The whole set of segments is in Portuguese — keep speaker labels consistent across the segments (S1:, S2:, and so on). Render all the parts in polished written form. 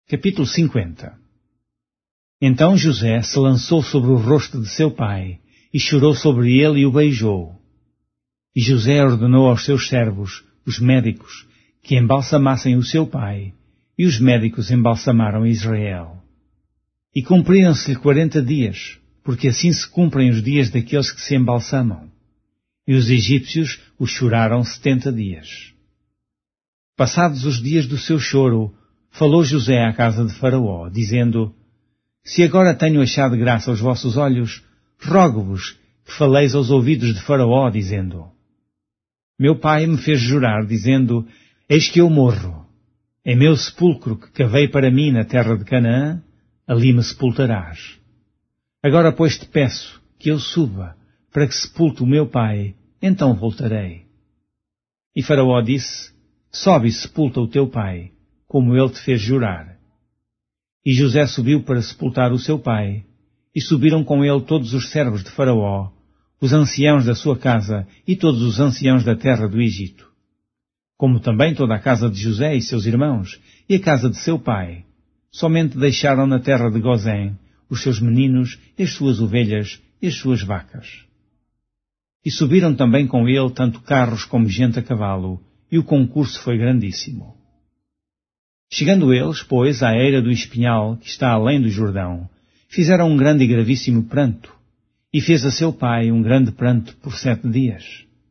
S1: Capítulo 50. Então José se lançou sobre o rosto de seu pai, e chorou sobre ele e o beijou. E José ordenou aos seus servos, os médicos, que embalsamassem o seu pai, e os médicos embalsamaram Israel. E cumpriram-se-lhe 40 dias, porque assim se cumprem os dias daqueles que se embalsamam. E os egípcios o choraram 70 dias. Passados os dias do seu choro, falou José à casa de Faraó, dizendo: Se agora tenho achado graça aos vossos olhos, rogo-vos que faleis aos ouvidos de Faraó, dizendo: Meu pai me fez jurar, dizendo: Eis que eu morro. Em meu sepulcro que cavei para mim na terra de Canaã, ali me sepultarás. Agora, pois, te peço que eu suba, para que sepulte o meu pai, então voltarei. E Faraó disse: Sobe e sepulta o teu pai, como ele te fez jurar. E José subiu para sepultar o seu pai, e subiram com ele todos os servos de Faraó, os anciãos da sua casa e todos os anciãos da terra do Egito, como também toda a casa de José e seus irmãos, e a casa de seu pai. Somente deixaram na terra de Gozém os seus meninos, e as suas ovelhas e as suas vacas. E subiram também com ele tanto carros como gente a cavalo, e o concurso foi grandíssimo. Chegando eles, pois, à eira do Espinhal, que está além do Jordão, fizeram um grande e gravíssimo pranto, e fez a seu pai um grande pranto por 7 dias.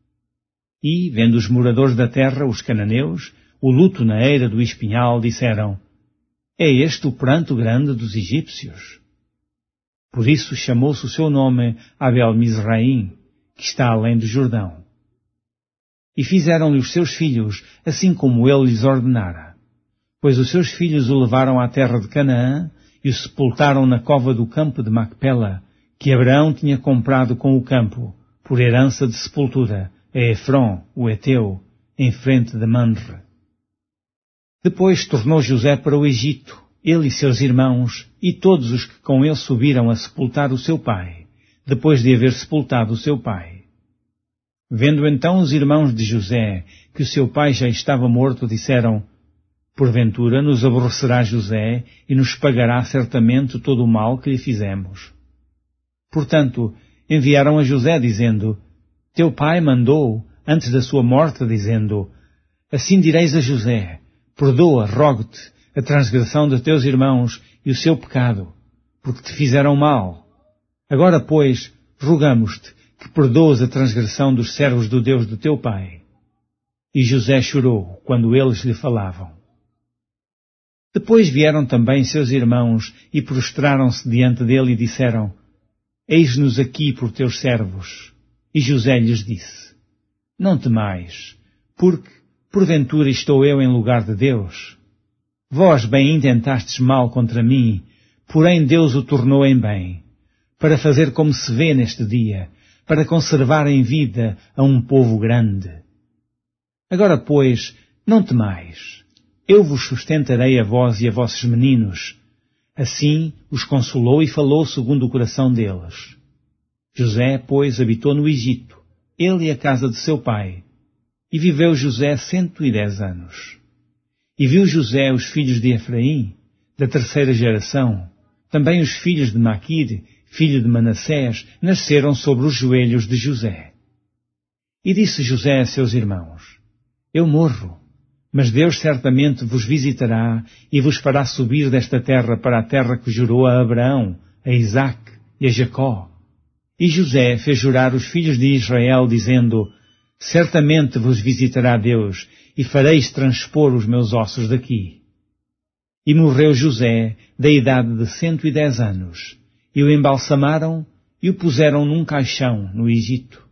S1: E, vendo os moradores da terra, os cananeus, o luto na eira do Espinhal, disseram: É este o pranto grande dos egípcios? Por isso chamou-se o seu nome Abel-Mizraim, que está além do Jordão. E fizeram-lhe os seus filhos, assim como ele lhes ordenara. Pois os seus filhos o levaram à terra de Canaã e o sepultaram na cova do campo de Macpela, que Abraão tinha comprado com o campo, por herança de sepultura, a Efron, o Eteu, em frente de Manre. Depois tornou José para o Egito, ele e seus irmãos, e todos os que com ele subiram a sepultar o seu pai, depois de haver sepultado o seu pai. Vendo então os irmãos de José que o seu pai já estava morto, disseram: Porventura nos aborrecerá José e nos pagará certamente todo o mal que lhe fizemos. Portanto, enviaram a José dizendo: Teu pai mandou, antes da sua morte, dizendo: Assim direis a José: Perdoa, rogo-te, a transgressão de teus irmãos e o seu pecado, porque te fizeram mal. Agora, pois, rogamos-te que perdoes a transgressão dos servos do Deus do teu pai. E José chorou quando eles lhe falavam. Depois vieram também seus irmãos e prostraram-se diante dele e disseram: Eis-nos aqui por teus servos. E José lhes disse: Não temais, porque, porventura, estou eu em lugar de Deus? Vós bem intentastes mal contra mim, porém Deus o tornou em bem, para fazer como se vê neste dia, para conservar em vida a um povo grande. Agora, pois, não temais. Eu vos sustentarei a vós e a vossos meninos. Assim os consolou e falou segundo o coração deles. José, pois, habitou no Egito, ele e a casa de seu pai. E viveu José 110 anos. E viu José os filhos de Efraim, da 3ª geração. Também os filhos de Maquir, filho de Manassés, nasceram sobre os joelhos de José. E disse José a seus irmãos: Eu morro, mas Deus certamente vos visitará e vos fará subir desta terra para a terra que jurou a Abraão, a Isaque e a Jacó. E José fez jurar os filhos de Israel, dizendo: Certamente vos visitará Deus, e fareis transpor os meus ossos daqui. E morreu José, da idade de 110 anos, e o embalsamaram e o puseram num caixão no Egito.